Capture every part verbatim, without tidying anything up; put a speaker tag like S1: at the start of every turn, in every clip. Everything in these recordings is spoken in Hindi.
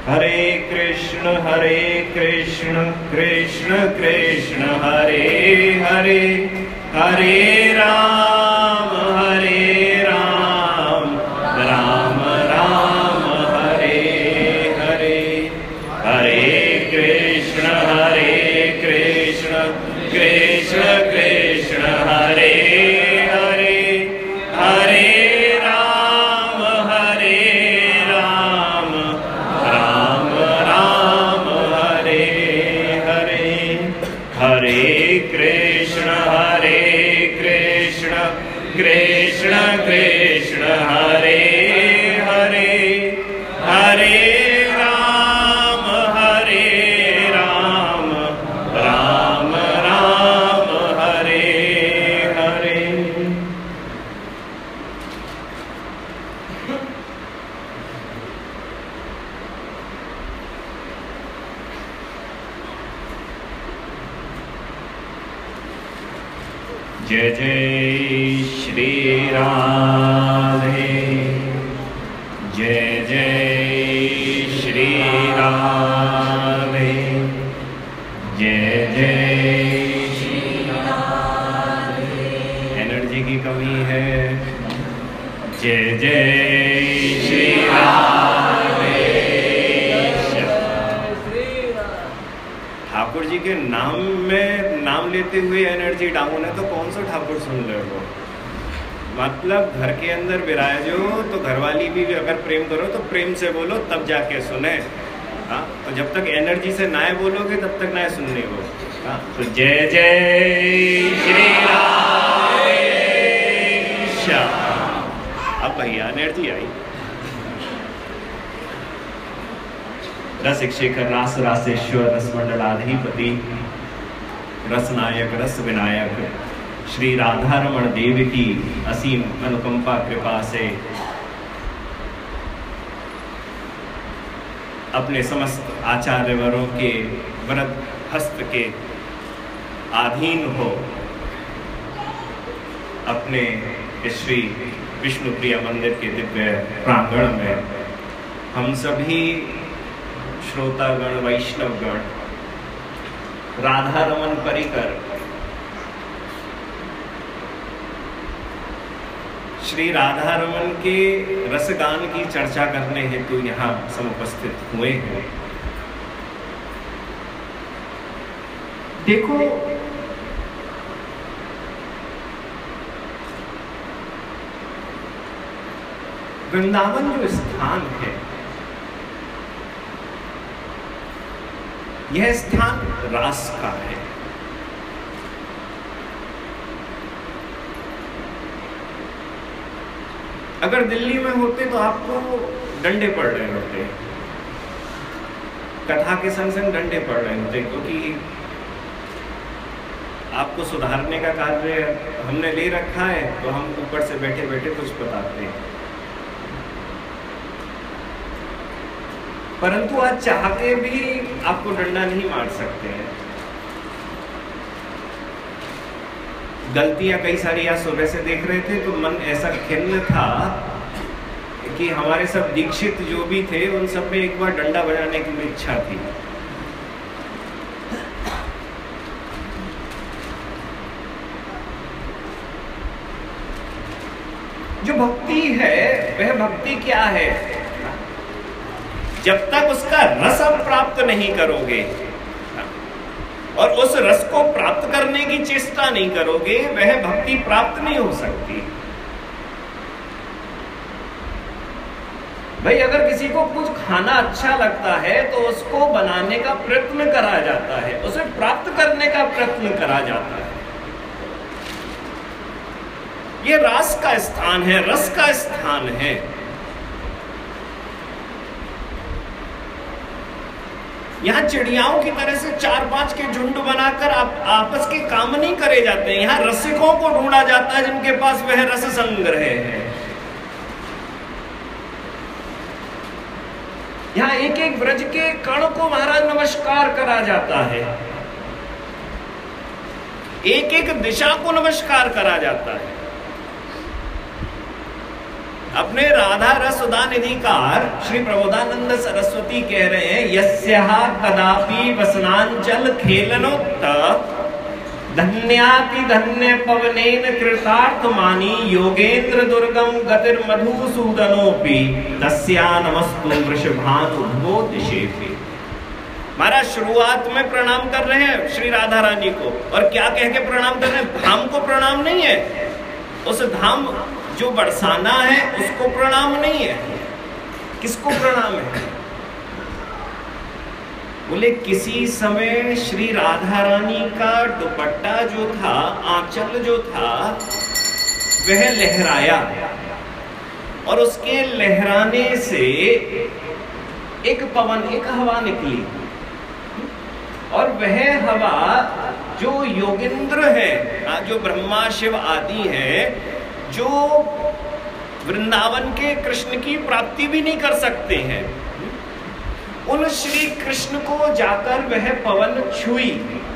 S1: हरे कृष्ण हरे कृष्ण कृष्ण कृष्ण हरे हरे, हरे राम हरे राम राम राम हरे हरे। हरे कृष्ण हरे कृष्ण कृष्ण कृष्ण हरे हरे, हरे राम हरे राम राम राम हरे हरे। हरे कृष्ण हरे कृष्ण कृष्ण कृष्ण हरे हरे, हरे राम हरे राम राम राम हरे हरे। जय जय श्री राधे, जय जय श्री राधे, जय जय श्री राधे। एनर्जी की कमी है। जय जय श्री राधे। ठाकुर जी के नाम में नाम लेते हुए एनर्जी डाउन है तो कौन सा ठाकुर सुन रहे हो? मतलब घर के अंदर विराजो तो घरवाली भी अगर प्रेम करो तो प्रेम से बोलो, तब जाके सुने। हाँ, तो जब तक एनर्जी से ना बोलोगे तब तक ना सुनने को। हाँ, तो जय जय श्री राधे। अब भैया एनर्जी आई। रसिक शेखर रास रासेश्वर रस मंडलाधिपति रसनायक रस विनायक श्री राधा रमण देव की असीम अनुकंपा कृपा से अपने समस्त आचार्यवरों के वरद हस्त के अधीन हो अपने श्री विष्णुप्रिया मंदिर के दिव्य प्रांगण में हम सभी श्रोतागण वैष्णवगण राधा रमन परिकर श्री राधा रमन के रसगान की चर्चा करने हेतु यहाँ समुपस्थित हुए हैं। देखो, वृंदावन जो स्थान है, यह स्थान रास का है। अगर दिल्ली में होते तो आपको डंडे पड़ रहे होते, कथा के संग संग डंडे पड़ रहे होते, क्योंकि आपको सुधारने का कार्य हमने ले रखा है तो हम ऊपर से बैठे बैठे कुछ बताते हैं। परंतु आज चाह के भी आपको डंडा नहीं मार सकते हैं। गलतियां कई सारी आज सुबह से देख रहे थे तो मन ऐसा खिन्न था कि हमारे सब दीक्षित जो भी थे उन सब में एक बार डंडा बजाने की इच्छा थी। जो भक्ति है वह भक्ति क्या है? जब तक उसका रस आप प्राप्त नहीं करोगे और उस रस को प्राप्त करने की चेष्टा नहीं करोगे, वह भक्ति प्राप्त नहीं हो सकती। भाई, अगर किसी को कुछ खाना अच्छा लगता है तो उसको बनाने का प्रयत्न करा जाता है, उसे प्राप्त करने का प्रयत्न करा जाता है। ये रस का स्थान है, रस का स्थान है। यहाँ चिड़ियाओं की तरह से चार पांच के झुंड बनाकर आप आपस के काम नहीं करे जाते हैं। यहाँ रसिकों को ढूंढा जाता है जिनके पास वह रस संग्रह है। यहाँ एक एक ब्रज के कण को महाराज नमस्कार करा जाता है, एक एक दिशा को नमस्कार करा जाता है। अपने राधा रस उदानिधिकार श्री प्रबोधानंद सरस्वती कह रहे हैं, यस्याः कदापि वसनांचल खेलनोत्त धन्याति धन्य पवनेन कृतार्थ मानी योगेंद्र दुर्गम गतिर मधुसूदनोपि तस्या नमस्तु वृषभानुद्भो दिशेपि। महाराज शुरुआत में प्रणाम कर रहे हैं श्री राधा रानी को, और क्या कह के प्रणाम कर रहे हैं? धाम को प्रणाम नहीं है, उस धाम जो बरसाना है उसको प्रणाम नहीं है। किसको प्रणाम है? बोले किसी समय श्री राधा रानी का दुपट्टा जो था, आंचल जो था, वह लहराया और उसके लहराने से एक पवन, एक हवा निकली, और वह हवा जो योगेंद्र है, जो ब्रह्मा शिव आदि है, जो वृंदावन के कृष्ण की प्राप्ति भी नहीं कर सकते हैं, उन श्री कृष्ण को जाकर वह पवन छुई,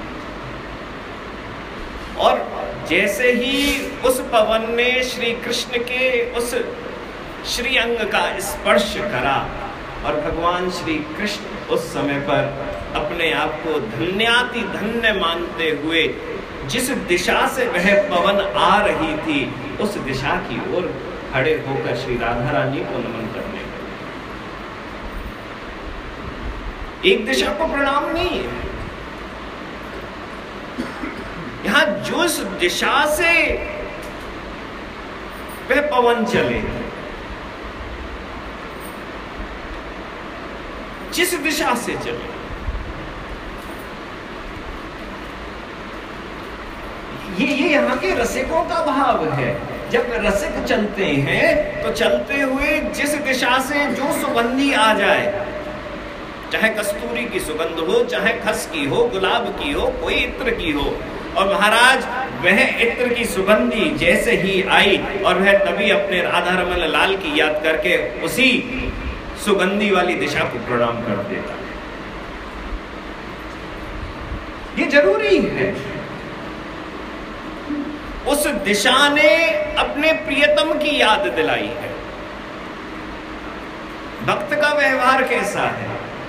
S1: और जैसे ही उस पवन ने श्री कृष्ण के उस श्री अंग का स्पर्श करा, और भगवान श्री कृष्ण उस समय पर अपने आप को धन्याति धन्य मानते हुए जिस दिशा से वह पवन आ रही थी, उस दिशा की ओर खड़े होकर श्री राधा रानी को नमन करने लगे। एक दिशा को प्रणाम नहीं है, यहां जिस दिशा से वह पवन चले, जिस दिशा से चले, ये ये यहाँ के रसिकों का भाव है। जब रसिक चलते हैं तो चलते हुए जिस दिशा से जो सुगंधी आ जाए, चाहे कस्तूरी की सुगंध हो, चाहे खस की हो, गुलाब की हो, कोई इत्र की हो, और महाराज वह इत्र की सुगंधी जैसे ही आई और वह तभी अपने राधा रमन लाल की याद करके उसी सुगंधी वाली दिशा को प्रणाम कर देता है। ये जरूरी है। उस दिशा ने अपने प्रियतम की याद दिलाई है। भक्त का व्यवहार कैसा है?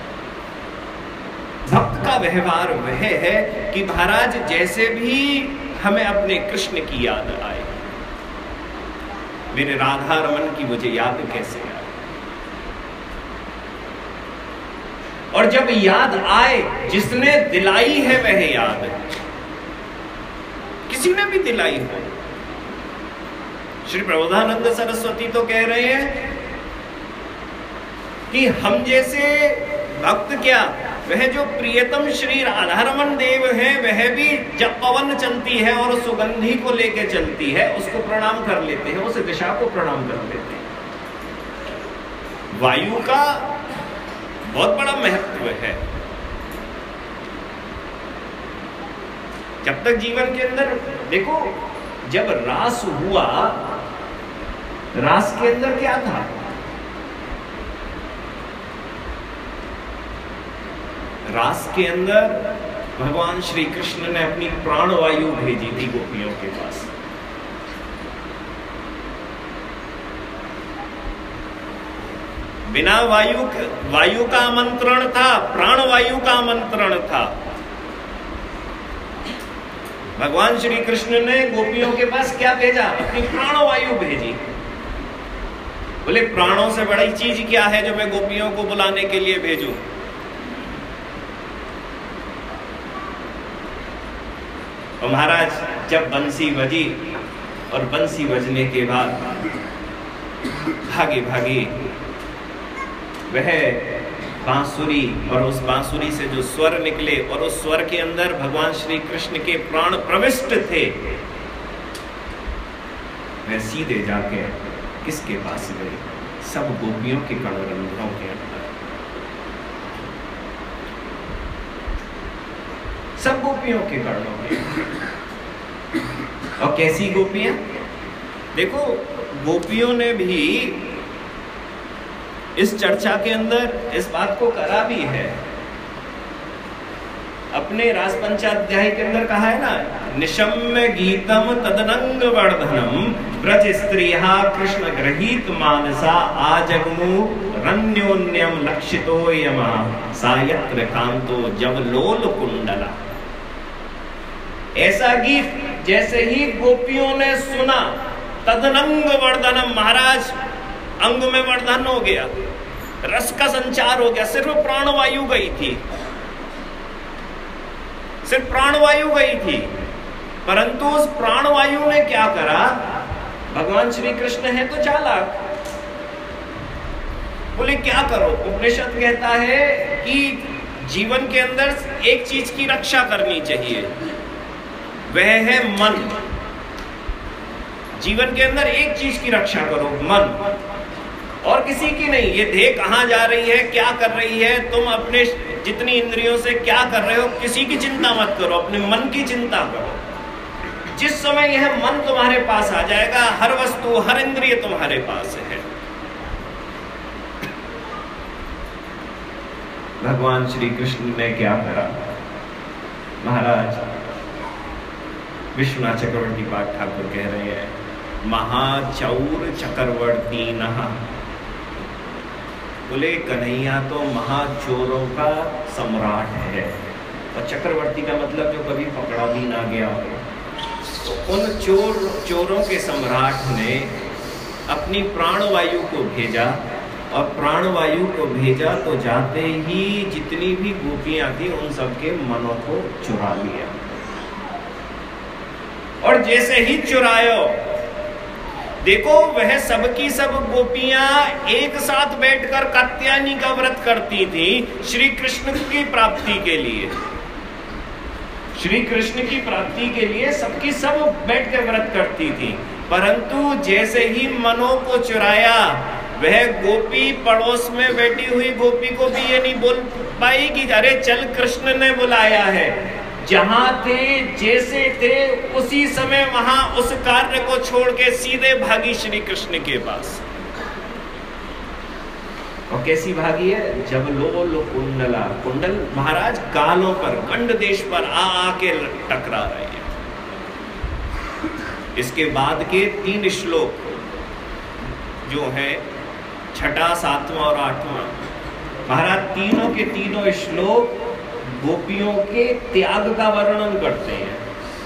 S1: भक्त का व्यवहार वह है कि महाराज जैसे भी हमें अपने कृष्ण की याद आए, मेरे राधा रमन की मुझे याद कैसे आए, और जब याद आए, जिसने दिलाई है वह याद है, किसी ने भी दिलाई हो। श्री प्रबोधानंद सरस्वती तो कह रहे हैं कि हम जैसे भक्त क्या, वह जो प्रियतम श्री राधा रमन देव है, वह भी जब पवन चलती है और सुगंधी को लेकर चलती है, उसको प्रणाम कर लेते हैं, उस दिशा को प्रणाम कर लेते हैं। वायु का बहुत बड़ा महत्व है। जब तक जीवन के अंदर देखो, जब रास हुआ, रास के अंदर क्या था? रास के अंदर भगवान श्री कृष्ण ने अपनी प्राणवायु भेजी थी गोपियों के पास। बिना वायु वायु का आमंत्रण था, प्राणवायु का आमंत्रण था। भगवान श्री कृष्ण ने गोपियों के पास क्या भेजा? अपनी प्राणवायु भेजी। बोले प्राणों से बड़ी चीज क्या है जो मैं गोपियों को बुलाने के लिए भेजूं? और महाराज जब बंसी बजी, और बंसी बजने के बाद भागी भागी वह बांसुरी, और उस बांसुरी से जो स्वर निकले, और उस स्वर के अंदर भगवान श्री कृष्ण के प्राण प्रविष्ट थे, वह सीधे जाके किसके पास गए? सब गोपियों के कणरंध्रों के अंदर। सब गोपियों के कर्णों में। और कैसी गोपियां? देखो, गोपियों ने भी इस चर्चा के अंदर इस बात को करा भी है अपने रास पंचाध्याय के अंदर कहा है ना, निशम्य गीतम तदनंग वर्धनम ब्रज स्त्रिया कृष्ण ग्रहीत मानसा आजगमु रन्योन्यम लक्षितो यमा सायत्र कांतो जवलोल कुंडला। ऐसा गीत जैसे ही गोपियों ने सुना, तदनंग वर्धनम, महाराज अंग में वर्धन हो गया, रस का संचार हो गया। सिर्फ प्राणवायु गई थी, सिर्फ प्राणवायु गई थी, परंतु उस प्राणवायु ने क्या करा? भगवान श्री कृष्ण है तो चालाक, बोले क्या करो? उपनिषद कहता है कि जीवन के अंदर एक चीज की रक्षा करनी चाहिए, वह है मन। जीवन के अंदर एक चीज की रक्षा करो, मन, और किसी की नहीं। ये देह कहां जा रही है, क्या कर रही है, तुम अपने जितनी इंद्रियों से क्या कर रहे हो, किसी की चिंता मत करो, अपने मन की चिंता करो। जिस समय यह मन तुम्हारे पास आ जाएगा, हर वस्तु, हर इंद्रिय तुम्हारे पास है। भगवान श्री कृष्ण ने क्या करा? महाराज विश्वनाथ चक्रवर्ती पाठ ठाकुर कह रहे हैं, महाचौर चक्रवर्ती नहा। बोले कन्हैया तो महाचोरों का सम्राट है, और चक्रवर्ती का मतलब जो कभी पकड़ा भी ना गया हो। तो उन चोर चोरों के सम्राट ने अपनी प्राणवायु को भेजा, और प्राणवायु को भेजा तो जाते ही जितनी भी गोपियां थी उन सबके मनों को चुरा लिया। और जैसे ही चुरायो, देखो वह सबकी सब गोपियां एक साथ बैठकर कात्यायनी का व्रत करती थी श्री कृष्ण की प्राप्ति के लिए। श्री कृष्ण की प्राप्ति के लिए सबकी सब बैठकर व्रत करती थी, परंतु जैसे ही मनों को चुराया, वह गोपी पड़ोस में बैठी हुई गोपी को भी ये नहीं बोल पाई कि अरे चल कृष्ण ने बुलाया है। जहां थे, जैसे थे, उसी समय वहां उस कार्य को छोड़ के सीधे भागी श्री कृष्ण के पास। और कैसी भागी है? जब लो लो कुंडला, कुंडल महाराज गालों पर, गंड देश पर आ आके टकरा रहे हैं। इसके बाद के तीन श्लोक जो है, छठा, सातवां और आठवां, महाराज तीनों के तीनों श्लोक गोपियों के त्याग का वर्णन करते हैं।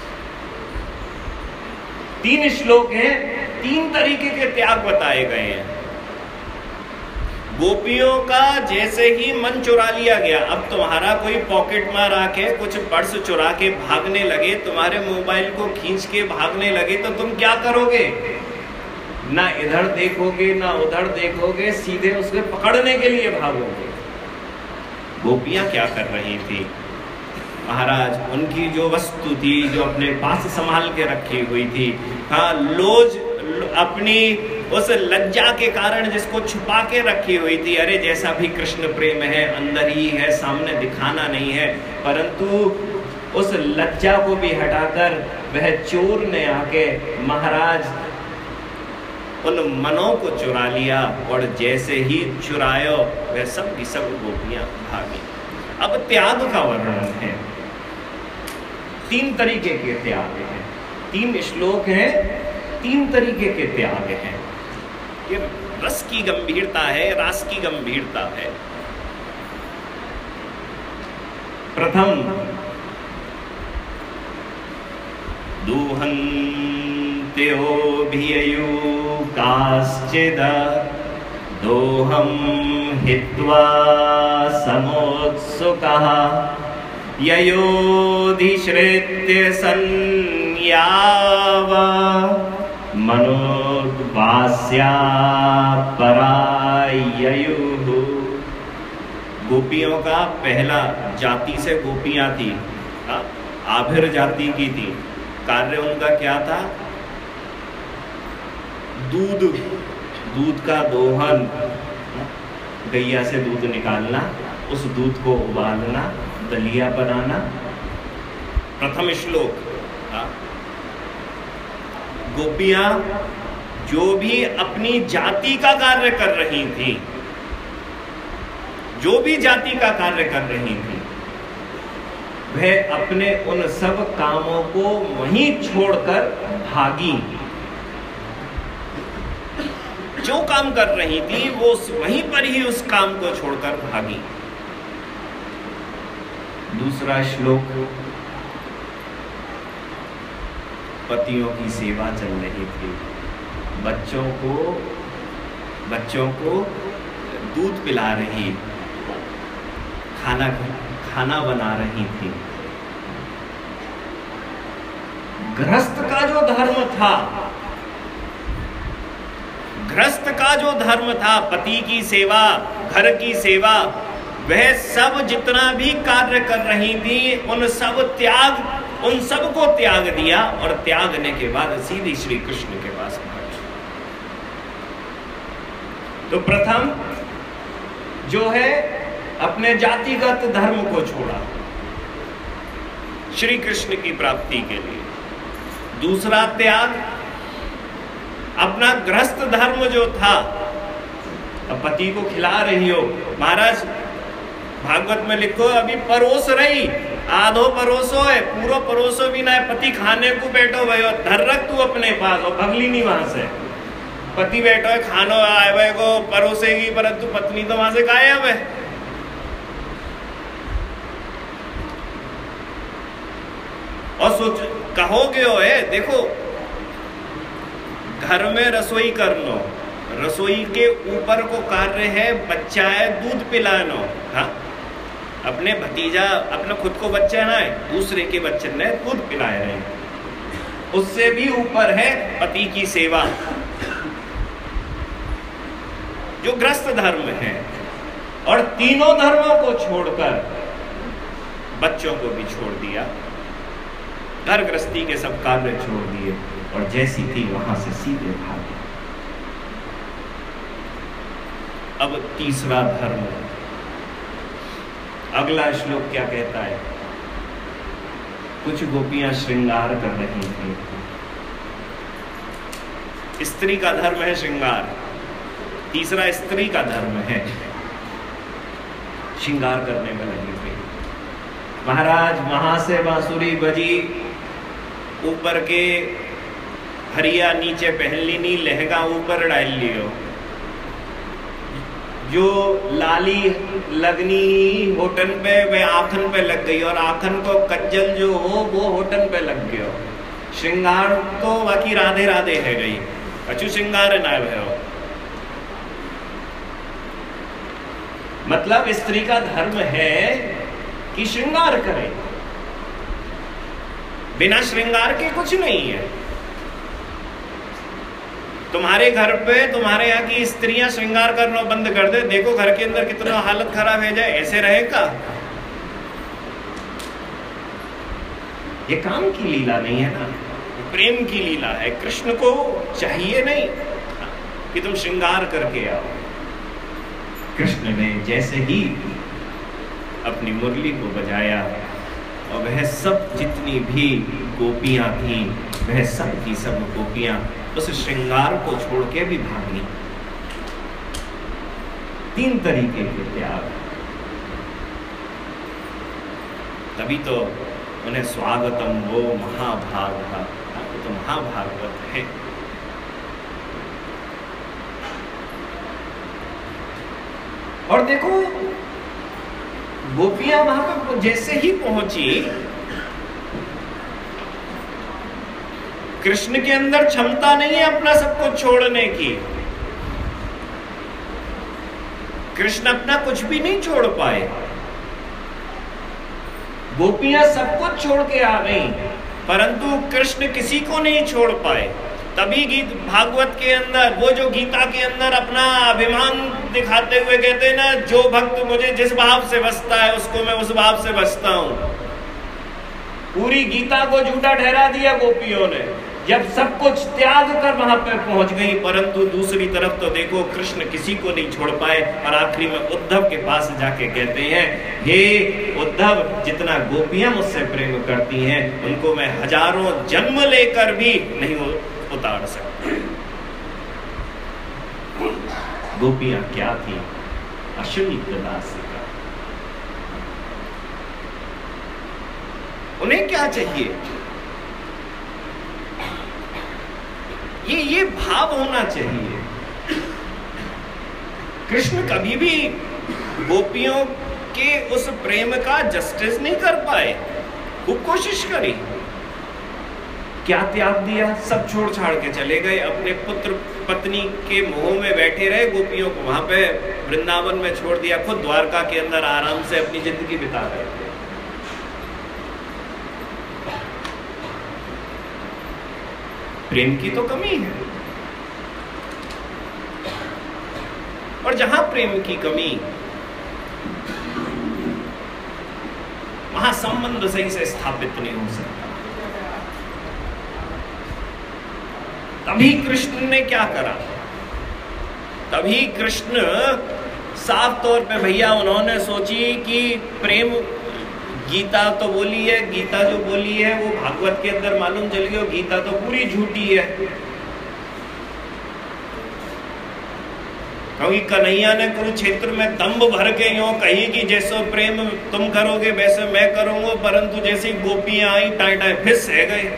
S1: तीन श्लोक हैं, तीन तरीके के त्याग बताए गए हैं। गोपियों का जैसे ही मन चुरा लिया गया, अब तुम्हारा कोई पॉकेट मार आके कुछ पर्स चुरा के भागने लगे, तुम्हारे मोबाइल को खींच के भागने लगे, तो तुम क्या करोगे? ना इधर देखोगे ना उधर देखोगे, सीधे उसके पकड़ने के लिए भागोगे। गोपियां क्या कर रही थी? महाराज उनकी जो वस्तु थी, जो अपने पास संभाल के रखी हुई थी, हाँ, लोज अपनी उस लज्जा के कारण जिसको छुपा के रखी हुई थी, अरे जैसा भी कृष्ण प्रेम है अंदर ही है, सामने दिखाना नहीं है, परंतु उस लज्जा को भी हटाकर वह चोर ने आके महाराज उन मनों को चुरा लिया, और जैसे ही चुरायो वह सब की सब गोपियां भागी। अब त्याग का वर्णन है, तीन तरीके के त्याग हैं, तीन श्लोक हैं, तीन तरीके के त्याग हैं। ये रस की गंभीरता है, रास की गंभीरता है। प्रथम, दुहन्त्योऽभिययु काश्चिद दोहं हित्वा समोत्सुकः ययोधिश्रित्य संयाव मनोद्वास्या पराययुः। गोपियों का पहला जाति से गोपियां थी, आभिर जाति की थी। कार्य उनका क्या था? दूध, दूध का दोहन, गैया से दूध निकालना, उस दूध को उबालना, दलिया बनाना। प्रथम श्लोक, गोपियां जो भी अपनी जाति का कार्य कर रही थी, जो भी जाति का कार्य कर रही थी, वह अपने उन सब कामों को वहीं छोड़कर भागी। जो काम कर रही थी वो वहीं पर ही उस काम को छोड़कर भागी। दूसरा श्लोक, पतियों की सेवा चल रही थी, बच्चों को बच्चों को दूध पिला रही, खाना खाना बना रही थी। गृहस्थ का जो धर्म था, गृहस्थ का जो धर्म था, पति की सेवा, घर की सेवा, वह सब जितना भी कार्य कर रही थी उन सब त्याग उन सब को त्याग दिया और त्यागने के बाद सीधी श्री कृष्ण के पास पहुंची। तो प्रथम जो है अपने जातिगत धर्म को छोड़ा श्री कृष्ण की प्राप्ति के लिए। दूसरा त्याग, अपना गृहस्थ धर्म जो था, अब पति को खिला रही हो, महाराज भागवत में लिखो अभी परोस रही, आधो परोसो है, पूरा परोसो भी ना है, पति खाने को बैठो भाई और धर रख तू अपने पास और भगली नहीं वहां से। पति बैठो है, खानो आए भाई को परोसेगी, परंतु पत्नी तो वहां से गायब है। और सोच कहोगे हो है, देखो घर में रसोई करनो, रसोई के ऊपर को कार्य है बच्चा है दूध पिलानो। हाँ, अपने भतीजा अपने खुद को बच्चा ना है, दूसरे के बच्चे ने दूध पिलाए रहे, उससे भी ऊपर है पति की सेवा, जो गृहस्थ धर्म है। और तीनों धर्मों को छोड़कर बच्चों को भी छोड़ दिया, घर गृहस्थी के सब कार्य छोड़ दिए और जैसी थी वहां से सीधे भागे। अब तीसरा धर्म, अगला श्लोक क्या कहता है? कुछ गोपियां श्रृंगार कर रही थी। स्त्री का धर्म है श्रृंगार, तीसरा स्त्री का धर्म है श्रृंगार करने में लगी थी। महाराज वहां से बांसुरी बजी, ऊपर के हरिया नीचे पहन ली नी, लहंगा ऊपर डाल लियो, जो लाली लगनी होठन पे वे आखन पे लग गई और आखन को कज्जल जो हो वो होठन पे लग गयो। श्रृंगार तो बाकी राधे राधे है गई, अचू श्रृंगार ना भयो। मतलब स्त्री का धर्म है कि श्रृंगार करे, बिना श्रृंगार के कुछ नहीं है। तुम्हारे घर पे तुम्हारे यहाँ की स्त्रियां श्रृंगार करना बंद कर दे, देखो घर के अंदर कितना हालत खराब है जाए, ऐसे रहेगा? ये काम की लीला नहीं है ना, प्रेम की लीला है। कृष्ण को चाहिए नहीं कि तुम श्रृंगार करके आओ। कृष्ण ने जैसे ही अपनी मुरली को बजाया और वह सब जितनी भी गोपियां थीं, वह सब की सब गोपियां उस श्रृंगार को छोड़ के भी भागी। तीन तरीके के त्याग, तभी तो उन्हें स्वागतम वो महाभाग था, तो महाभागवत है। और देखो गोपियां वहां पर जैसे ही पहुंची, कृष्ण के अंदर क्षमता नहीं है अपना सब कुछ छोड़ने की। कृष्ण अपना कुछ भी नहीं छोड़ पाए, गोपियां सब कुछ छोड़ के आ गई, परंतु कृष्ण किसी को नहीं छोड़ पाए। तभी गीत भागवत के अंदर वो जो गीता के अंदर अपना अभिमान दिखाते हुए कहते हैं ना, जो भक्त मुझे जिस भाव से बसता है उसको मैं उस भाव से बसता हूं। पूरी गीता को झूठा ठहरा दिया गोपियों ने जब सब कुछ त्याग कर वहां पर पहुंच गई, परंतु दूसरी तरफ तो देखो कृष्ण किसी को नहीं छोड़ पाए। और आखिरी में उद्धव के पास जाके कहते हैं, हे उद्धव, जितना गोपियां मुझसे प्रेम करती हैं उनको मैं हजारों जन्म लेकर भी नहीं उतार सकता। गोपियां क्या थी? अश्विनी दासिका। उन्हें क्या चाहिए? ये ये भाव होना चाहिए। कृष्ण कभी भी गोपियों के उस प्रेम का जस्टिस नहीं कर पाए। खूब कोशिश करी, क्या त्याग दिया, सब छोड़ छाड़ के चले गए, अपने पुत्र पत्नी के मोह में बैठे रहे, गोपियों को वहां पे वृंदावन में छोड़ दिया, खुद द्वारका के अंदर आराम से अपनी जिंदगी बिता रहे थे। प्रेम की तो कमी है, और जहां प्रेम की कमी, वहां संबंध सही से स्थापित नहीं हो सकता। तभी कृष्ण ने क्या करा? तभी कृष्ण साफ तौर पे भैया उन्होंने सोची कि प्रेम, गीता तो बोली है, गीता जो बोली है वो भागवत के अंदर मालूम चल गया, गीता तो पूरी झूठी है। क्योंकि कन्हैया ने कुरुक्षेत्र में दंभ भर के यूं कही कि जैसे प्रेम तुम करोगे वैसे मैं करूंगा, परंतु जैसी गोपियां आई टाई टाई फिस है गए।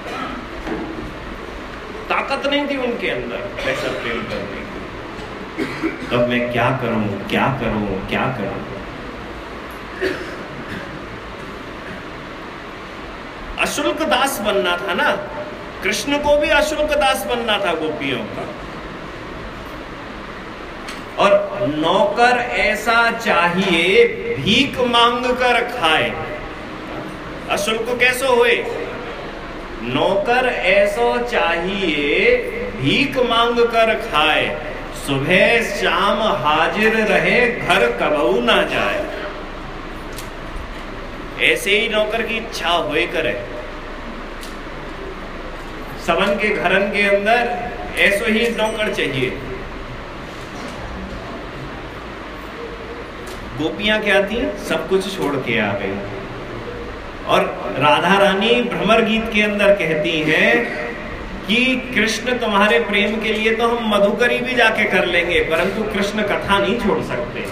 S1: ताकत नहीं थी उनके अंदर ऐसा प्रेम करने की। तब मैं क्या करूं, क्या करूं, क्या करूं? अशुल्क दास बनना था ना, कृष्ण को भी अशुल्क दास बनना था गोपियों का। और नौकर ऐसा चाहिए भीख मांग कर खाए। अशुल्क कैसे हुए? नौकर ऐसा चाहिए भीख मांग कर खाए, सुबह शाम हाजिर रहे, घर कबहू ना जाए। ऐसे ही नौकर की इच्छा हुए करे। सबन के घरन के अंदर ऐसे ही नौकर चाहिए। गोपियां क्या थी? सब कुछ छोड़ के आ गई। और राधा रानी भ्रमर गीत के अंदर कहती हैं कि कृष्ण तुम्हारे प्रेम के लिए तो हम मधुकरी भी जाके कर लेंगे, परंतु कृष्ण कथा नहीं छोड़ सकते।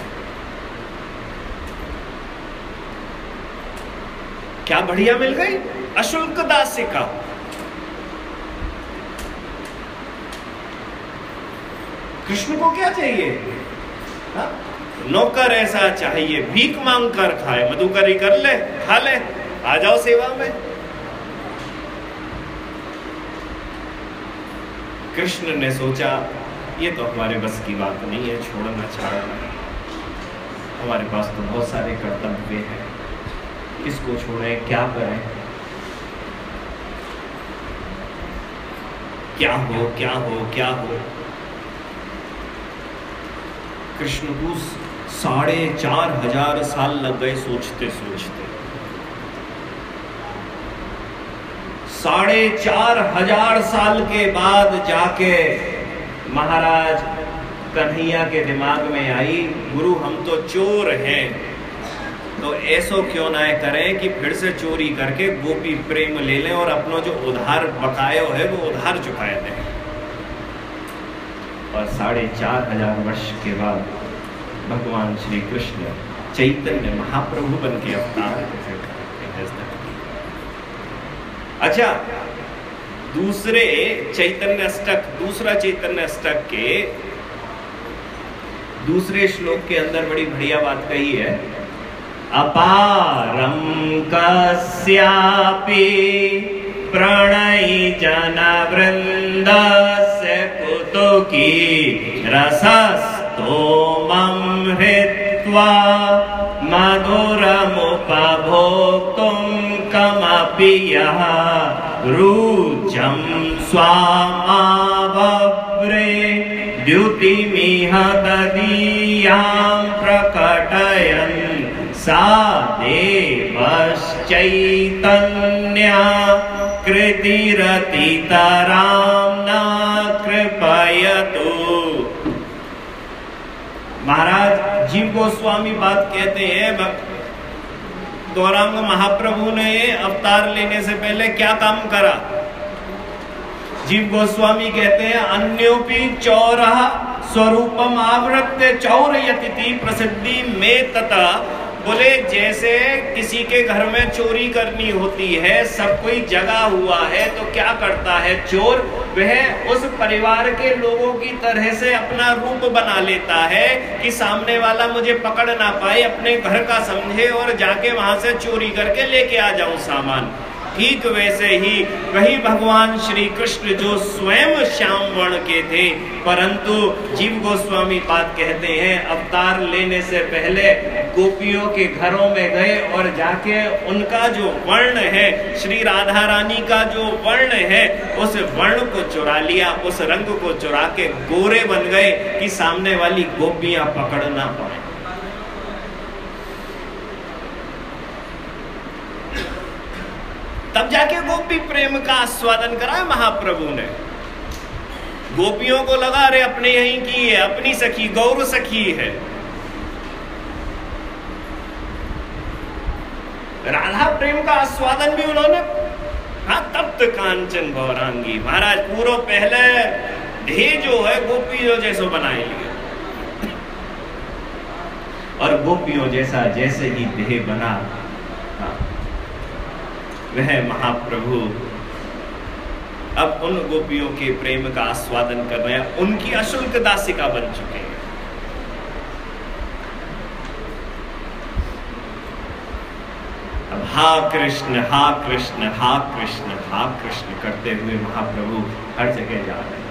S1: क्या बढ़िया मिल गई? अशुल्क दासिका। कृष्ण को क्या चाहिए? हा? नौकर ऐसा चाहिए भीख मांग कर खाए, मधुकरी कर ले, खा ले, आ जाओ सेवा में। कृष्ण ने सोचा ये तो हमारे बस की बात नहीं है, छोड़ना छाड़ना। हमारे पास तो बहुत सारे कर्तव्य हैं, किसको छोड़ें, क्या करें, क्या हो क्या हो क्या हो। कृष्ण को साढ़े चार हजार साल लग गए सोचते सोचते। साढ़े चार हजार साल के बाद जाके महाराज कन्हैया के दिमाग में आई, गुरु हम तो चोर हैं, तो ऐसो क्यों ना करें कि फिर से चोरी करके गोपी प्रेम ले लें और अपना जो उधार बकाया है वो उधार चुका दें। और साढ़े चार हजार वर्ष के बाद भगवान श्री कृष्ण चैतन्य महाप्रभु बन के अवतार करते हैं। अच्छा, दूसरे चैतन्य अष्टक, दूसरा चैतन्य अष्टक के दूसरे श्लोक के अंदर बड़ी बढ़िया बात कही है। अपारं कस्यापि प्रणयी जन वृंदस्य कुतुकी रसस्तोमं हृत्वा मधुरमुपभोक्तुं कमपि यः रुचं स्वामावव्रे द्युतिमिह तदीयां प्रकटयन् सा देवश्चैतन्या कृतिरतितरां न कृपयतु। महाराज जीव गोस्वामी बात कहते हैं, गौरांग महाप्रभु ने अवतार लेने से पहले क्या काम करा? जीव गोस्वामी कहते हैं अन्योपि चौरः स्वरूपम आवृत्य चौरयति प्रसिद्धि में तथा बोले जैसे किसी के घर में चोरी करनी होती है, सब कोई जगा हुआ है, तो क्या करता है चोर, वह उस परिवार के लोगों की तरह से अपना रूप बना लेता है कि सामने वाला मुझे पकड़ ना पाए, अपने घर का समझे और जाके वहां से चोरी करके लेके आ जाऊं सामान। ठीक वैसे ही वही भगवान श्री कृष्ण जो स्वयं श्याम वर्ण के थे, परंतु जीव गोस्वामी पाद कहते हैं अवतार लेने से पहले गोपियों के घरों में गए और जाके उनका जो वर्ण है, श्री राधा रानी का जो वर्ण है, उस वर्ण को चुरा लिया, उस रंग को चुरा के गोरे बन गए कि सामने वाली गोपियां पकड़ ना पाए। तब जाके गोपी प्रेम का आस्वादन करा महाप्रभु ने। गोपियों को लगा रे अपने यहीं की है, अपनी सखी गौर सखी है। राधा प्रेम का आस्वादन भी उन्होंने, हाँ, तप्त कांचन गौरांगी, महाराज पूरा पहले ढे जो है गोपियों जैसो बनाए लिए और गोपियों जैसा जैसे ही देह बना, हाँ, वह महाप्रभु अब उन गोपियों के प्रेम का आस्वादन कर रहे हैं, उनकी अशुल्क दासिका बन चुके हैं। अब हा कृष्ण हा कृष्ण हा कृष्ण हा कृष्ण करते हुए महाप्रभु हर जगह जा रहे हैं।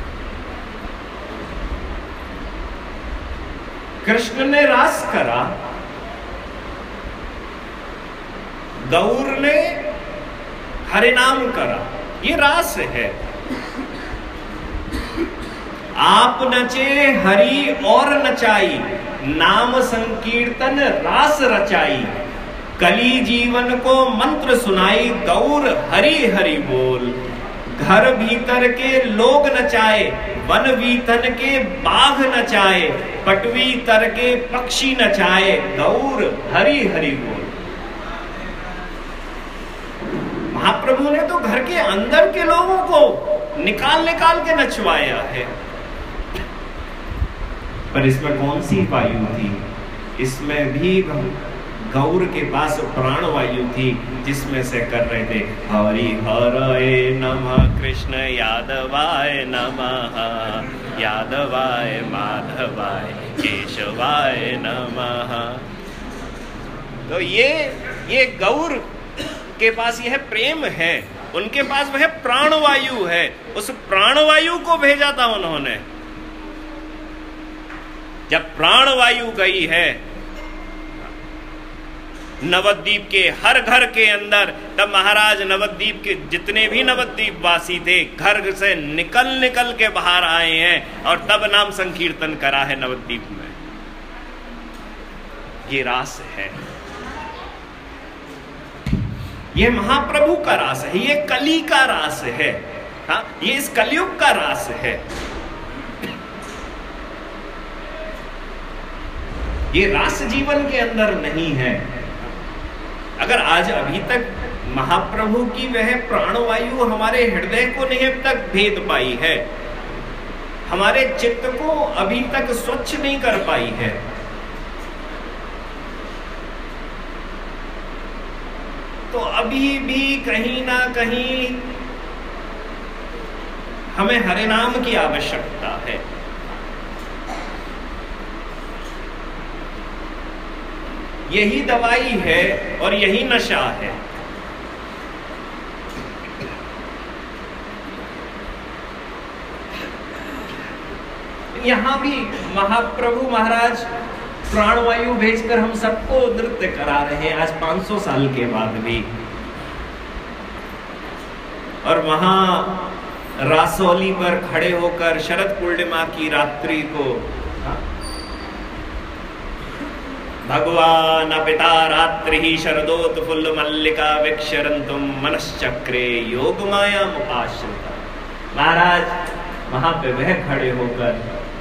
S1: कृष्ण ने रास करा, गौर ने हरिनाम करा, ये रास है। आप नचे हरि और नचाई, नाम संकीर्तन रास रचाई, कली जीवन को मंत्र सुनाई, गौर हरि हरि बोल। घर भीतर के लोग नचाए, वन वीथन के बाघ नचाए, पटवी तर के पक्षी नचाए, गौर हरि हरि बोल। महाप्रभु ने तो घर के अंदर के लोगों को निकाल निकाल के नचवाया है। पर इसमें कौन सी वायु थी? इसमें भी गौर के पास प्राण वायु थी, जिसमें से कर रहे थे हरि हरये नमः, कृष्ण यादवाय नमः, यादवाय माधवाय केशवाय नमः। तो ये ये गौर के पास यह प्रेम है, उनके पास वह प्राणवायु है। उस प्राणवायु को भेजा था उन्होंने। जब प्राणवायु गई है नवद्वीप के हर घर के अंदर, तब महाराज नवद्वीप के जितने भी नवद्वीप वासी थे घर से निकल निकल के बाहर आए हैं और तब नाम संकीर्तन करा है नवद्वीप में। ये रास है, ये महाप्रभु का रास है, ये कली का रास है, हाँ, ये इस कलयुग का रास है। ये रास जीवन के अंदर नहीं है। अगर आज अभी तक महाप्रभु की वह प्राणवायु हमारे हृदय को नहीं अब तक भेद पाई है, हमारे चित्त को अभी तक स्वच्छ नहीं कर पाई है, तो अभी भी कहीं ना कहीं हमें हरिनाम की आवश्यकता है। यही दवाई है और यही नशा है। यहां भी महाप्रभु महाराज प्राणवायु भेजकर हम सबको नृत्य करा रहे हैं आज पाँच सौ साल के बाद भी। और वहां रासोली पर खड़े होकर शरद पूर्णिमा की रात्रि को भगवान पिता रात्रि ही शरदोत्फुल्ल मल्लिका विक्षरंतुम मनश्चक्रे योग माया मुपाश्रिता। महाराज वहां पे वह खड़े होकर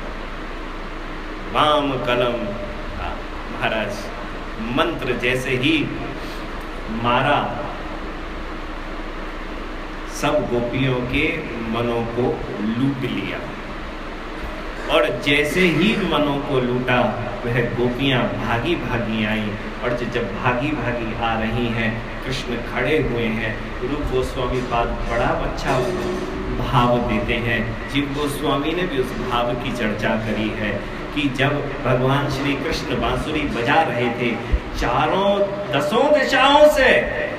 S1: वाम कलम महाराज मंत्र जैसे ही मारा, सब गोपियों के मनों को लूट लिया और जैसे ही मनों को लूटा वह गोपियाँ भागी भागी आईं, और जब भागी भागी आ रही हैं कृष्ण खड़े हुए हैं। रूप गोस्वामी पाद बड़ा अच्छा भाव देते हैं। जीव गोस्वामी ने भी उस भाव की चर्चा करी है कि जब भगवान श्री कृष्ण बांसुरी बजा रहे थे, चारों दसों दिशाओं से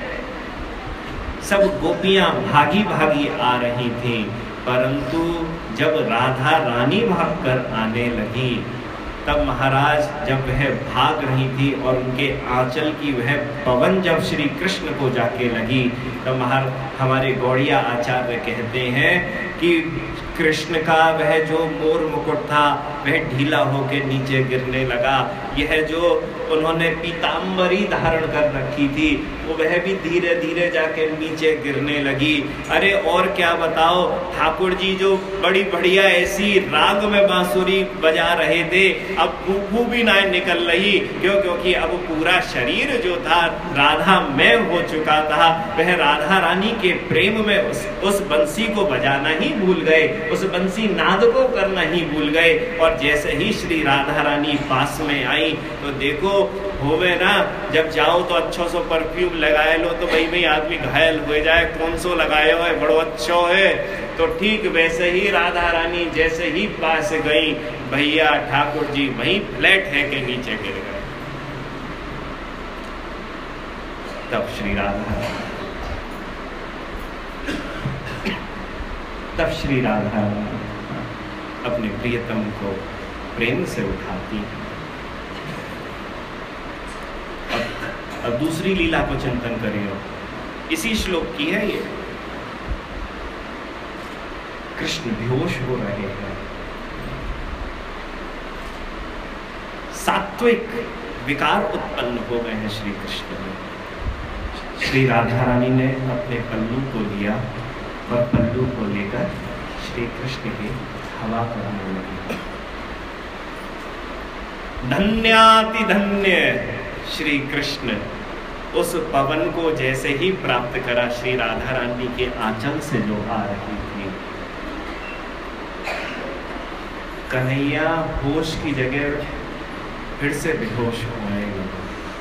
S1: सब गोपियां भागी भागी आ रही थीं, परंतु जब राधा रानी भागकर आने लगी, तब महाराज जब वह भाग रही थी और उनके आंचल की वह पवन जब श्री कृष्ण को जाके लगी, तब महार हमारे गौड़िया आचार्य कहते हैं कि कृष्ण का वह जो मोर मुकुट था वह ढीला होकर नीचे गिरने लगा। यह जो उन्होंने पीताम्बरी धारण कर रखी थी वो वह भी धीरे धीरे जाके नीचे गिरने लगी। अरे और क्या बताओ, ठाकुर जी जो बड़ी बढ़िया ऐसी राग में बांसुरी बजा रहे थे, अब फूफू भी ना निकल रही। क्यों? क्योंकि अब पूरा शरीर जो था राधा में हो चुका था। वह राधा रानी के प्रेम में उस उस बंसी को बजाना ही भूल गए, उस बंसी नाद को करना ही भूल गए। और जैसे ही श्री राधा रानी पास में आई तो देखो होवे ना, जब जाओ तो अच्छो सो परफ्यूम लगाए लो तो भाई भाई आदमी घायल हो जाए, कौन सो लगाए हो है, बड़ो अच्छो है। तो ठीक वैसे ही राधा रानी जैसे ही पास गई, भैया ठाकुर जी वहीं फ्लैट है के नीचे गिर गए। तब श्री राधा तब श्री राधा अपने प्रियतम को प्रेम से उठाती। अब, अब दूसरी लीला को चिंतन करियो, इसी श्लोक की है ये। कृष्ण बेहोश हो रहे हैं, सात्विक विकार उत्पन्न हो गए हैं श्री कृष्ण में। श्री राधा रानी ने अपने पल्लू को लिया और पल्लू को लेकर श्री कृष्ण की हवा करने लगी। धन्याति धन्य श्री कृष्ण उस पवन को जैसे ही प्राप्त करा श्री राधा रानी के आंचल से जो आ रही थी, कन्हैया होश की जगह फिर से बेहोश होने लगा।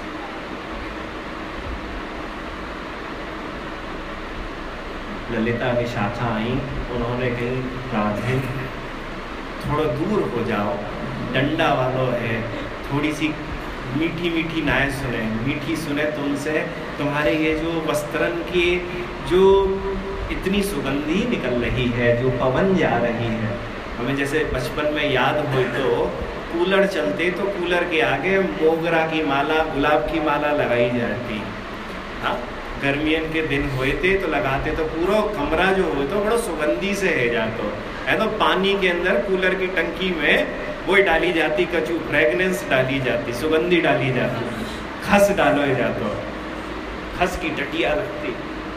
S1: ललिता विशाखा आई, उन्होंने कही राधे थोड़ा दूर हो जाओ, डंडा वालों है, थोड़ी सी मीठी मीठी नाय सुने, मीठी सुने तुमसे, तुम्हारे ये जो वस्त्रन की जो इतनी सुगंधी निकल रही है, जो पवन जा रही है। हमें जैसे बचपन में याद हो तो कूलर चलते तो कूलर के आगे मोगरा की माला, गुलाब की माला लगाई जाती। हाँ, गर्मियन के दिन हुए थे तो लगाते तो पूरा कमरा जो हो तो बड़ा सुगंधी से है जातो है। तो पानी के अंदर कूलर की टंकी में वो डाली जाती कचू, फ्रेगनेंस डाली जाती, सुगंधी डाली जाती, खस डालो जातो, खस की टटिया लगती।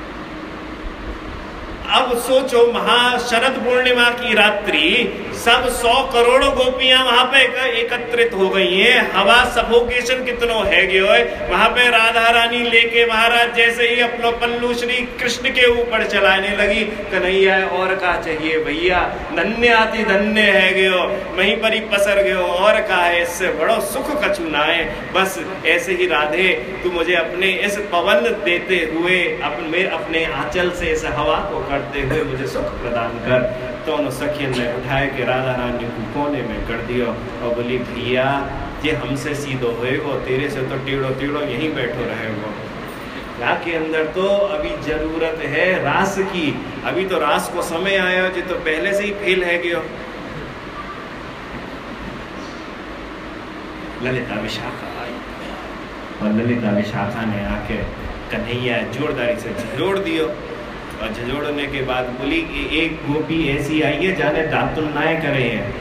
S1: अब सोचो महाशरद पूर्णिमा की रात्रि, सब सौ करोड़ गोपियां वहां पे एकत्रित हो गई हैं। हवा सफोकेशन कितनो है गयो है वहां पे। राधा रानी लेके महाराज जैसे ही अपनो पल्लू श्री कृष्ण के ऊपर चलाने लगी, कन्हैया और का चाहिए भैया, धन्य आती धन्य है गयो, वहीं पर ही पसर गयो, और का है इससे बड़ो सुख कछु ना है। बस ऐसे ही राधे तू मुझे अपने इस पवन देते हुए अपने अपने आंचल से इस हवा को करते हुए मुझे सुख प्रदान कर। तो उन सखियन ने उठाए के राधा रानी को कोने में कर दियो और बोली भैया ये हमसे सीधो होएगो, तेरे से तो टेढ़ो टेढ़ो यहीं बैठो रहेगो। राह के अंदर तो अभी जरूरत है रास की, अभी तो रास को समय आया जो तो पहले से ही फेल है गयो। ललिता विशाखा आई और ललिता विशाखा ने आके कन्हैया जोरदारी से झलोड़ दियो, और झलोड़ने के बाद बोली कि एक गोपी ऐसी आई है जाने दातुन नाय करे हैं।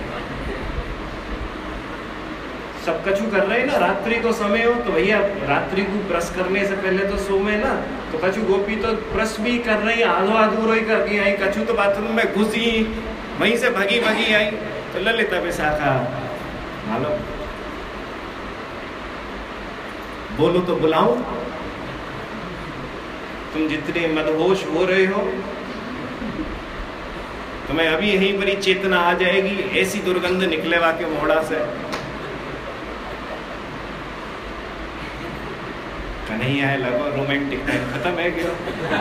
S1: सब कछु कर रहे हैं ना, रात्रि को समय हो तो भैया रात्रि को ब्रश करने से पहले तो सोमे ना, तो कछु गोपी तो ब्रश भी कर रही, आधो अधूरो ही करके आई, कछु तो बाथरूम में घुसी, वहीं से भगी भगी आई। तो ललिता विशाखा मालूम बोलो तो बुलाऊं, तुम जितने मदहोश हो रहे हो तुम्हें अभी यहीं पर ही चेतना आ जाएगी, ऐसी दुर्गंध निकलेवा के मोहड़ा से। कन्हैया है लगो रोमांटिक टाइम खत्म है गया।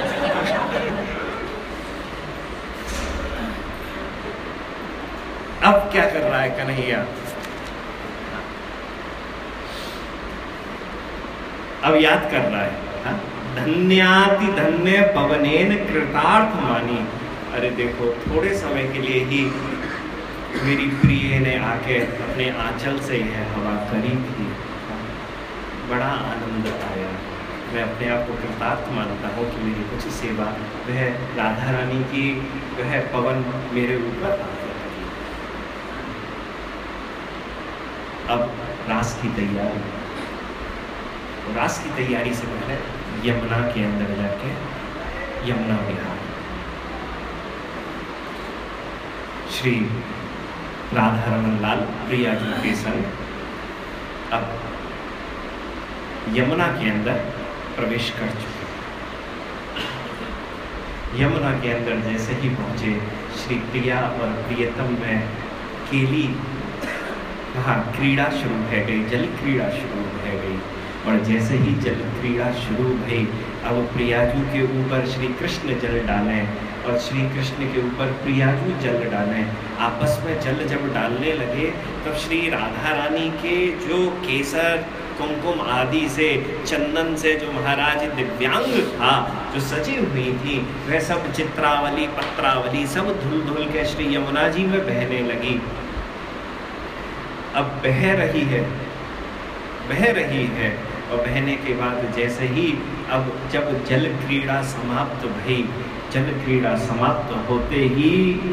S1: अब क्या कर रहा है कन्हैया? अब याद कर रहा है, हा? धन्याति धन्य पवनेन कृतार्थ मानी। अरे देखो, थोड़े समय के लिए ही मेरी प्रिय ने आके अपने आंचल से यह हवा करी थी, बड़ा आनंद आया। मैं अपने आप को कृतार्थ मानता हूँ कि मेरी कुछ सेवा वह राधा रानी की वह पवन मेरे ऊपर आने लगी। अब रास की तैयारी, रास की तैयारी से पहले यमुना के अंदर जाके यमुना विहार, श्री राधा रमन लाल प्रिया जी के संग अब यमुना के अंदर प्रवेश कर चुके। यमुना के अंदर जैसे ही पहुंचे, श्री प्रिया और प्रियतम में केली वहाँ क्रीड़ा शुरू है गई, जल क्रीड़ा शुरू है गई। और जैसे ही जल क्रीड़ा शुरू भई, अब प्रियाजू के ऊपर श्री कृष्ण जल डालें और श्री कृष्ण के ऊपर प्रियाजू जल डालें। आपस में जल जब डालने लगे तब श्री राधा रानी के जो केसर कुमकुम आदि से, चंदन से जो महाराज दिव्यांग था, जो सजी हुई थी, वह सब चित्रावली पत्रावली सब धुल धुल के श्री यमुना जी में बहने लगी। अब बह रही है, बह रही है और बहने के बाद जैसे ही अब जब जल क्रीड़ा समाप्त भई, जल क्रीड़ा समाप्त होते ही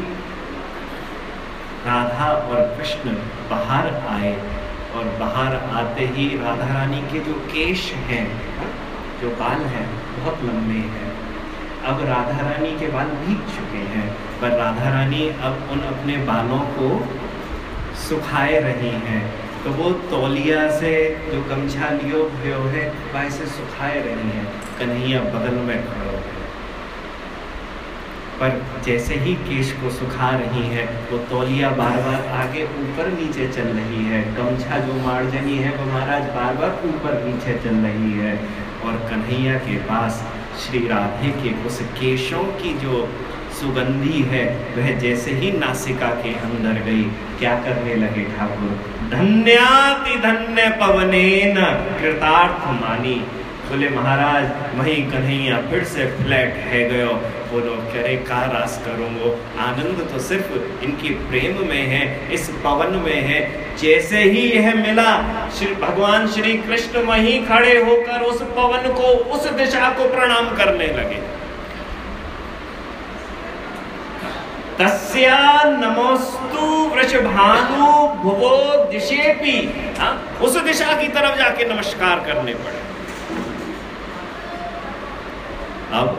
S1: राधा और कृष्ण बाहर आए और बाहर आते ही राधा रानी के जो केश हैं, जो बाल हैं, बहुत लंबे हैं। अब राधा रानी के बाल भीग चुके हैं, पर राधा रानी अब उन अपने बालों को सुखाए रही हैं। तो वो तौलिया से जो गमछा लियो भयो है वैसे सुखाए रही हैं। कन्हैया बगल में खड़े हैं, पर जैसे ही केश को सुखा रही है वो तौलिया बार बार आगे ऊपर नीचे चल रही है। गमछा जो मार्जनी है वो महाराज बार बार ऊपर नीचे चल रही है। और कन्हैया के पास श्री राधे के उस केशों की जो सुगंधी है वह जैसे ही नासिका के अंदर गई, क्या करने लगे ठाकुर? धन्याति धन्य पवनेन कृतार्थ मानी। बोले महाराज वही कन्हैया फिर से फ्लैट है गयो। बोलो करे का रास करूँगो, आनंद तो सिर्फ इनकी प्रेम में है, इस पवन में है। जैसे ही यह मिला, श्री भगवान श्री कृष्ण वहीं खड़े होकर उस पवन को, उस दिशा को प्रणाम करने लगे। तस्या नमोस्तु वृषभानु भुवो दिशेपि, उस दिशा की तरफ जाके नमस्कार करने पड़े। अब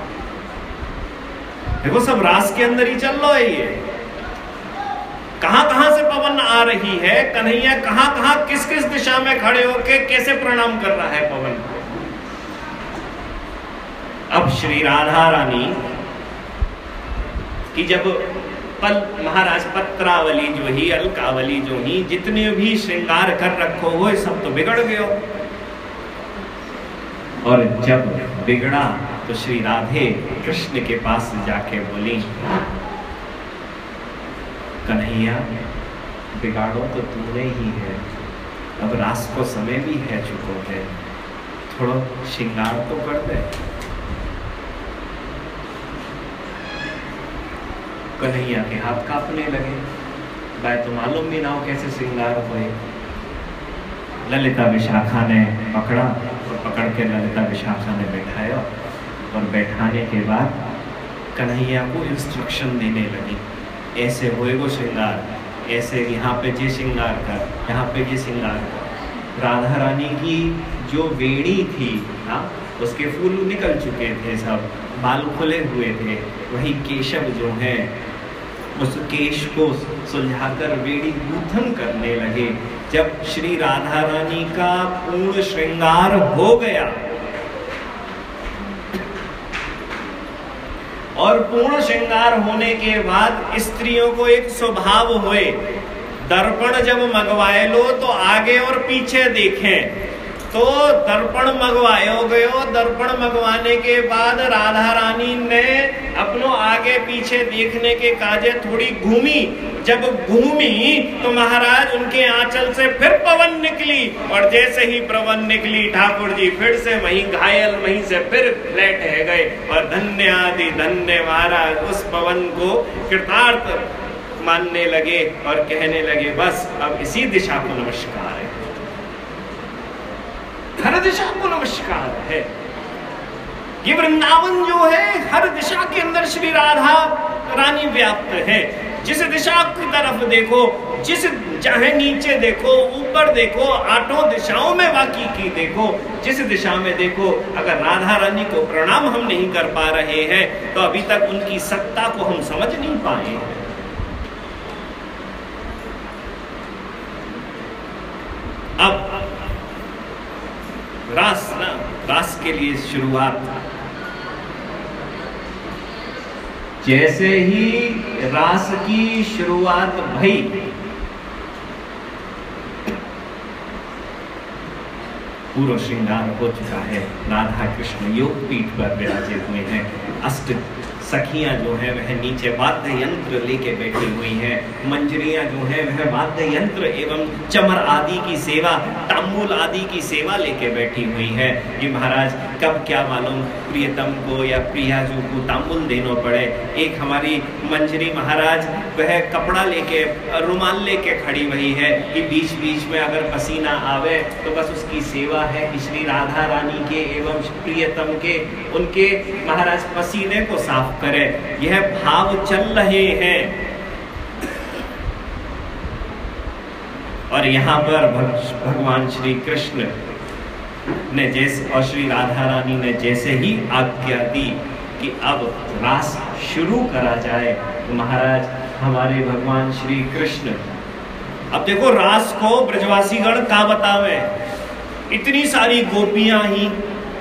S1: देखो सब रास के अंदर ही चल रहा है, ये कहां कहां से पवन आ रही है, कन्हैया कहां कहां किस किस दिशा में खड़े होके कैसे प्रणाम कर रहा है पवन को। अब श्री राधा रानी कि जब पल महाराज पत्रावली जो ही, अलकावली जो ही, जितने भी श्रृंगार कर रखो वो सब तो बिगड़ गयो। और जब बिगड़ा तो श्री राधे कृष्ण के पास जाके बोली, कन्हैया बिगाड़ो तो तूने ही है, अब रास को समय भी है चुको है, थोड़ा श्रृंगार तो कर दे। कन्हैया के हाथ कांपने लगे, भाई तो मालूम भी ना हो कैसे श्रृंगार हुए। ललिता विशाखा ने पकड़ा और पकड़ के ललिता विशाखा ने बैठाया और बैठाने के बाद कन्हैया को इंस्ट्रक्शन देने लगी, ऐसे होए वो श्रृंगार, ऐसे यहाँ पे जे श्रृंगार कर, यहाँ पे ये श्रृंगार कर। राधा रानी की जो वेणी थी ना, उसके फूल निकल चुके थे, सब बाल खुले हुए थे। वही केशव जो है उस केश को सुलझाकर वेणी गूंथन करने लगे। जब श्री राधा रानी का पूर्ण श्रृंगार हो गया और पूर्ण श्रृंगार होने के बाद स्त्रियों को एक स्वभाव हुए, दर्पण जब मंगवाए लो तो आगे और पीछे देखें। तो दर्पण मंगवायो गयो। दर्पण मंगवाने के बाद राधा रानी ने अपनो आगे पीछे देखने के काजे थोड़ी घूमी। जब घूमी तो महाराज उनके आंचल से फिर पवन निकली, और जैसे ही पवन निकली ठाकुर जी फिर से वहीं घायल, वहीं से फिर फ्लैट है गए। और धन्य आदि धन्य महाराज उस पवन को कृतार्थ मानने लगे और कहने लगे बस अब इसी दिशा को नमस्कार है, हर दिशा को नमस्कार है। ये वृंदावन जो है हर दिशा के अंदर श्री राधा रानी व्याप्त है। जिस दिशा की तरफ देखो, जिस चाहे नीचे देखो, ऊपर देखो, आठों दिशाओं में बाकी की देखो, जिस दिशा में देखो, अगर राधा रानी को प्रणाम हम नहीं कर पा रहे हैं तो अभी तक उनकी सत्ता को हम समझ नहीं पाए। अब रास ना रास के लिए शुरुआत, जैसे ही रास की शुरुआत भई पूर्व श्रृंगार हो चुका है। राधा कृष्ण योग पीठ पर विराजे हुए हैं। अष्ट सखियां जो है वह नीचे वाद्य यंत्र लेके बैठी हुई हैं। मंजरियां जो है वह वाद्य यंत्र एवं चमर आदि की सेवा, तांबूल आदि की सेवा लेके बैठी हुई है। ये महाराज कब क्या मालूम प्रियतम को या प्रियाजू को तांबूल देना पड़े। एक हमारी मंजरी महाराज वह कपड़ा लेके, रुमाल लेके खड़ी हुई है कि बीच बीच में अगर पसीना आवे तो बस उसकी सेवा है कि श्री राधा रानी के एवं प्रियतम के उनके महाराज पसीने को साफ करे। यह भाव चल रहे हैं। और यहाँ पर भगवान श्री कृष्ण ने जैसे और श्री राधा रानी ने जैसे ही आज्ञा दी कि अब रास शुरू करा जाए, तो महाराज हमारे भगवान श्री कृष्ण, अब देखो रास को ब्रजवासीगण का बतावे, इतनी सारी गोपियां ही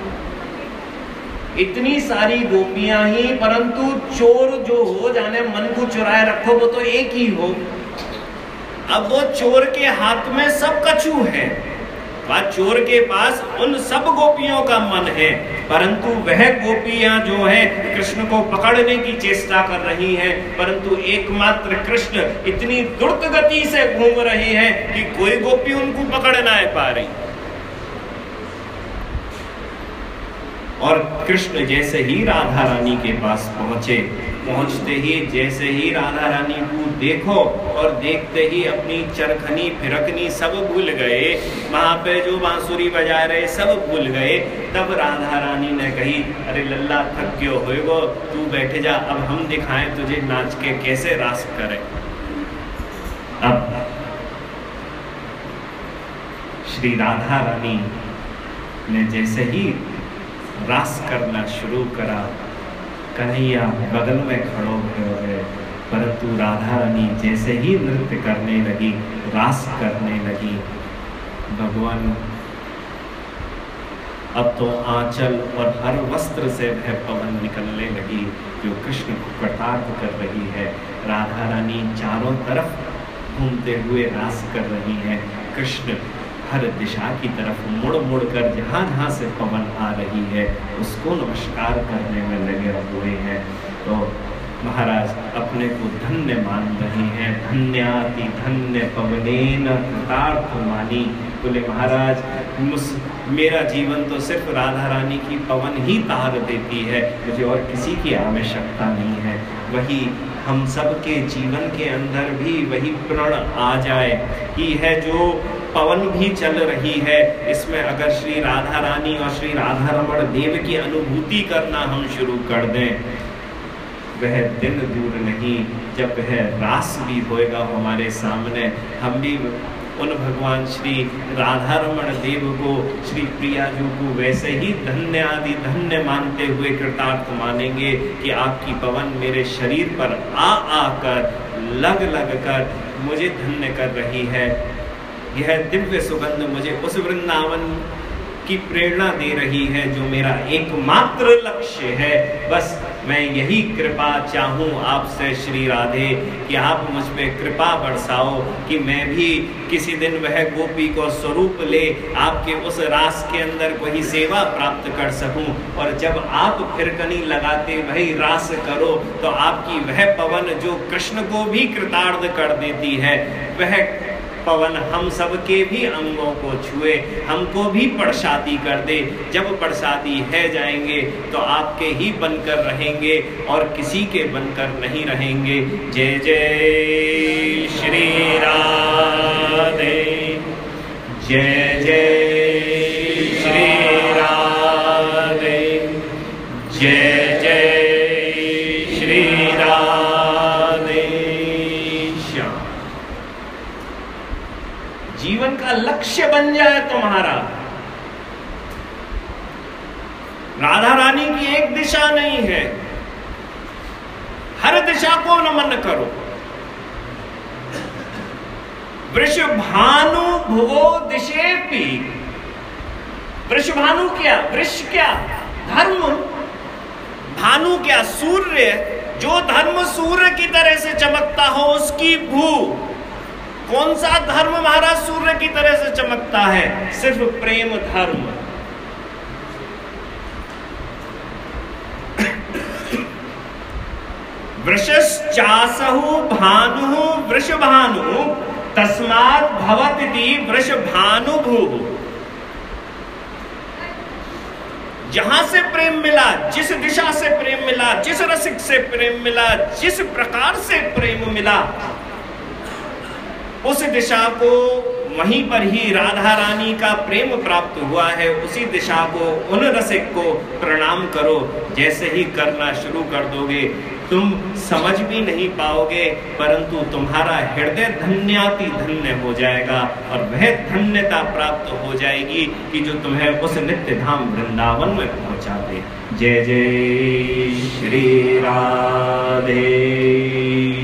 S1: इतनी सारी गोपियां ही परंतु चोर जो हो जाने मन को चुराए रखो वो तो एक ही हो। अब वो चोर के हाथ में सब कछु है, वह चोर के पास उन सब गोपियों का मन है, परंतु वह गोपियां जो है कृष्ण को पकड़ने की चेष्टा कर रही हैं, परंतु एकमात्र कृष्ण इतनी द्रुत गति से घूम रहे हैं कि कोई गोपी उनको पकड़ ना पा रही। और कृष्ण जैसे ही राधा रानी के पास पहुंचे, पहुंचते ही जैसे ही राधा रानी को देखो और देखते ही अपनी चरखनी फिरकनी सब भूल गए, वहां पे जो बांसुरी बजा रहे सब भूल गए। तब राधा रानी ने कही, अरे लल्ला थक क्यों होएगो, तू बैठ जा, अब हम दिखाएं तुझे नाच के कैसे रास करें। अब श्री राधा रानी ने जैसे ही रास करना शुरू करा, कन्हैया बगल में खड़ो हुए, परंतु राधा रानी जैसे ही नृत्य करने लगी, रास करने लगी, भगवान अब तो आंचल और हर वस्त्र से वह पवन निकलने लगी जो कृष्ण को कृतार्थ कर रही है। राधा रानी चारों तरफ घूमते हुए रास कर रही है। कृष्ण हर दिशा की तरफ मुड़ मुड़ कर जहाँ जहाँ से पवन आ रही है उसको नमस्कार करने में लगे हुए हैं। तो महाराज अपने को धन्य मान रहे हैं। धन्याति धन्य पवनेन कृतार्थ मानी। बोले महाराज मुझ मेरा जीवन तो सिर्फ राधा रानी की पवन ही तार देती है, मुझे और किसी की आवश्यकता नहीं है। वही हम सब के जीवन के अंदर भी वही प्रण आ जाए कि है जो पवन भी चल रही है, इसमें अगर श्री राधा रानी और श्री राधा रमण देव की अनुभूति करना हम शुरू कर दें, वह दिन दूर नहीं जब वह रास भी होएगा हमारे सामने। हम भी उन भगवान श्री राधा रमण देव को, श्री प्रियाजू को वैसे ही धन्य आदि धन्य मानते हुए कृतार्थ मानेंगे कि आपकी पवन मेरे शरीर पर आ आकर लग लग कर मुझे धन्य कर रही है। यह दिव्य सुगंध मुझे उस वृंदावन की प्रेरणा दे रही है जो मेरा एकमात्र लक्ष्य है। बस मैं यही कृपा चाहूँ आपसे श्री राधे कि आप मुझ पे कृपा बरसाओ कि मैं भी किसी दिन वह गोपी को स्वरूप ले आपके उस रास के अंदर कोई सेवा प्राप्त कर सकूं। और जब आप फिरकनी लगाते वही रास करो तो आपकी वह पवन जो कृष्ण को भी कृतार्थ कर देती है, वह पवन हम सब के भी अंगों को छुए, हमको भी प्रसादी कर दे। जब प्रसादी है जाएंगे तो आपके ही बनकर रहेंगे और किसी के बनकर नहीं रहेंगे। जय जय श्री राधे, जय जय श्री राधे, जय जय श्री राधे। श्याम जीवन का लक्ष्य बन जाए तुम्हारा। राधा रानी की एक दिशा नहीं है, हर दिशा को नमन करो। वृषभानु भुवो दिशेपि, वृषभानु क्या, वृष क्या, धर्म, भानु क्या, सूर्य। जो धर्म सूर्य की तरह से चमकता हो उसकी भू। कौन सा धर्म महाराज सूर्य की तरह से चमकता है? सिर्फ प्रेम धर्म। वृषश्चासहु भानु वृषभानु तस्मात् भवति वृषभानु भूः। जहां से प्रेम मिला, जिस दिशा से प्रेम मिला, जिस रसिक से प्रेम मिला, जिस प्रकार से प्रेम मिला, उस दिशा को वहीं पर ही राधा रानी का प्रेम प्राप्त हुआ है। उसी दिशा को, उन रसिक को प्रणाम करो। जैसे ही करना शुरू कर दोगे तुम समझ भी नहीं पाओगे, परंतु तुम्हारा हृदय धन्याति धन्य हो जाएगा और वह धन्यता प्राप्त हो जाएगी कि जो तुम्हें उस नित्य धाम वृंदावन में पहुंचा दे। जय जय श्री राधे।